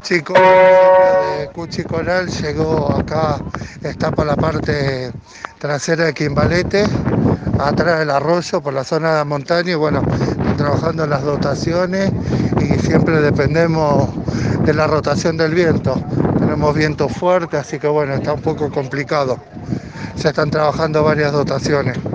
chico, el municipio de Cuchiconal llegó acá, está por la parte trasera de Quimbalete, atrás del arroyo, por la zona de la montaña, y bueno, están trabajando en las dotaciones y siempre dependemos de la rotación del viento. Tenemos viento fuerte, así que bueno, está un poco complicado. Ya están trabajando varias dotaciones.